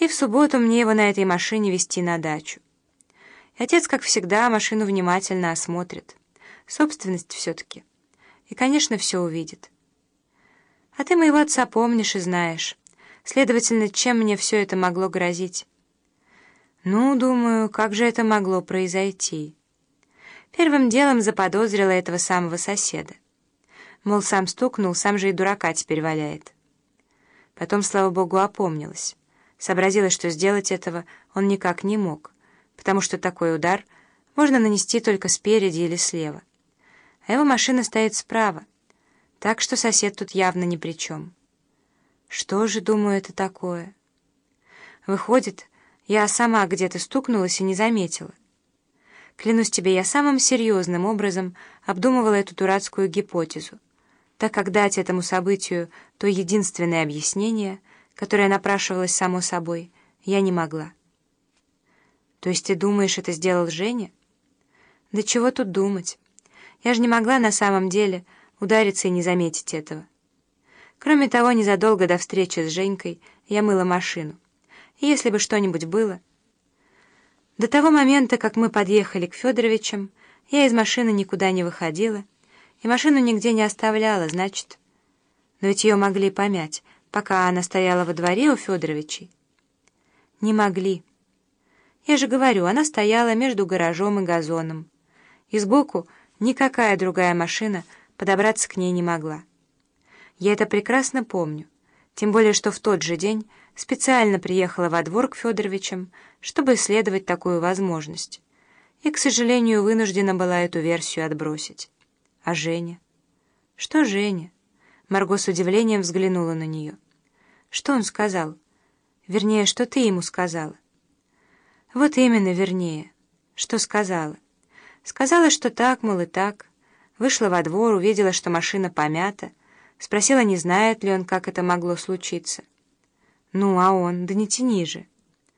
И в субботу мне его на этой машине везти на дачу. И отец, как всегда, машину внимательно осмотрит. Собственность все-таки. И, конечно, все увидит. А ты моего отца помнишь и знаешь. Следовательно, чем мне все это могло грозить? Ну, думаю, как же это могло произойти? Первым делом заподозрила этого самого соседа. Мол, сам стукнул, сам же и дурака теперь валяет. Потом, слава богу, опомнилась. Сообразила, что сделать этого он никак не мог, потому что такой удар можно нанести только спереди или слева. А его машина стоит справа, так что сосед тут явно ни при чем. Что же, думаю, это такое? Выходит, я сама где-то стукнулась и не заметила. Клянусь тебе, я самым серьезным образом обдумывала эту дурацкую гипотезу, так как дать этому событию то единственное объяснение, которое напрашивалось само собой, я не могла. То есть ты думаешь, это сделал Женя? Да чего тут думать? Я же не могла на самом деле удариться и не заметить этого. Кроме того, незадолго до встречи с Женькой я мыла машину. И если бы что-нибудь было... До того момента, как мы подъехали к Федоровичам, я из машины никуда не выходила, и машину нигде не оставляла, значит... Но ведь ее могли помять, пока она стояла во дворе у Федоровичей. Не могли. Я же говорю, она стояла между гаражом и газоном, и сбоку никакая другая машина подобраться к ней не могла. Я это прекрасно помню, тем более, что в тот же день специально приехала во двор к Федоровичам, чтобы исследовать такую возможность, и, к сожалению, вынуждена была эту версию отбросить. А Женя? Что Женя? Марго с удивлением взглянула на нее. Что он сказал? Вернее, что ты ему сказала? Вот именно, вернее. Что сказала? Сказала, что так, мол, и так. Вышла во двор, увидела, что машина помята, спросила, не знает ли он, как это могло случиться. Ну, а он, да не тяни же.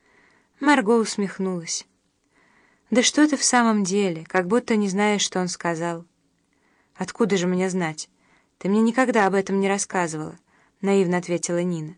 Марго усмехнулась. Да что ты в самом деле, как будто не знаешь, что он сказал. Откуда же мне знать? Ты мне никогда об этом не рассказывала, наивно ответила Нина.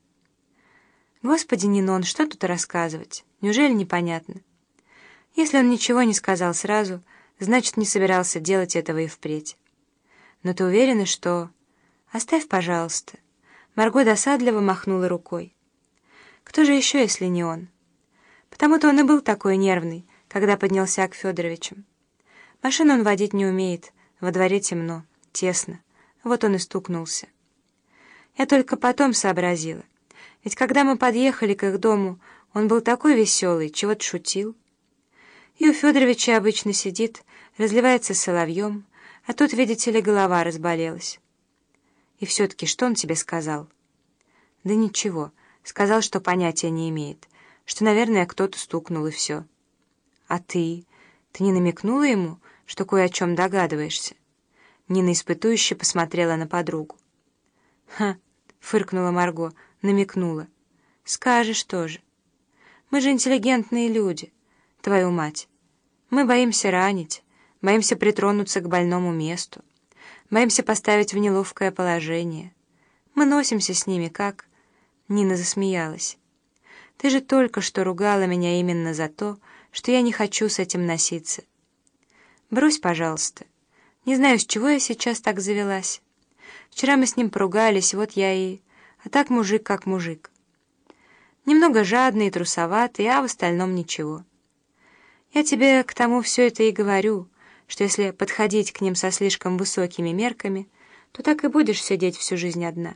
Господи, Нинон, что тут рассказывать? Неужели непонятно? Если он ничего не сказал сразу, значит, не собирался делать этого и впредь. Но ты уверена, что... Оставь, пожалуйста. Марго досадливо махнула рукой. Кто же еще, если не он? Потому-то он и был такой нервный, когда поднялся к Федоровичам. Машину он водить не умеет, во дворе темно, тесно. Вот он и стукнулся. Я только потом сообразила. Ведь когда мы подъехали к их дому, он был такой веселый, чего-то шутил. И у Федоровича обычно сидит, разливается соловьем, а тут, видите ли, голова разболелась. И все-таки что он тебе сказал? Да ничего, сказал, что понятия не имеет, что, наверное, кто-то стукнул и все. А ты? Ты не намекнула ему, что кое о чем догадываешься? Нина испытующе посмотрела на подругу. «Ха!» — фыркнула Марго, намекнула. «Скажешь тоже. Мы же интеллигентные люди, твою мать. Мы боимся ранить, боимся притронуться к больному месту, боимся поставить в неловкое положение. Мы носимся с ними как...» Нина засмеялась. «Ты же только что ругала меня именно за то, что я не хочу с этим носиться. Брось, пожалуйста. Не знаю, с чего я сейчас так завелась. Вчера мы с ним поругались, вот я и... А так мужик как мужик. Немного жадный и трусоватый, а в остальном ничего. Я тебе к тому все это и говорю, что если подходить к ним со слишком высокими мерками, то так и будешь сидеть всю жизнь одна.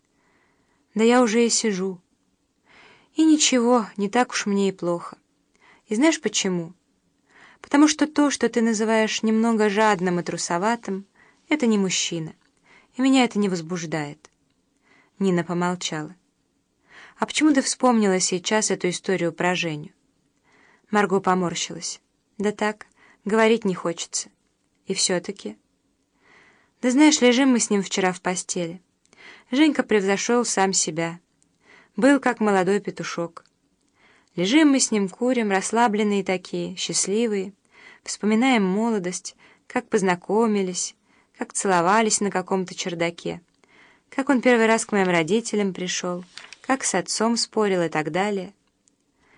Да я уже и сижу. И ничего, не так уж мне и плохо. И знаешь почему? Потому что то, что ты называешь немного жадным и трусоватым, это не мужчина, и меня это не возбуждает. Нина помолчала. «А почему ты вспомнила сейчас эту историю про Женю?» Марго поморщилась. «Да так, говорить не хочется. И все-таки...» «Да знаешь, лежим мы с ним вчера в постели. Женька превзошел сам себя. Был как молодой петушок. Лежим мы с ним, курим, расслабленные такие, счастливые, вспоминаем молодость, как познакомились, как целовались на каком-то чердаке, как он первый раз к моим родителям пришел, как с отцом спорил и так далее.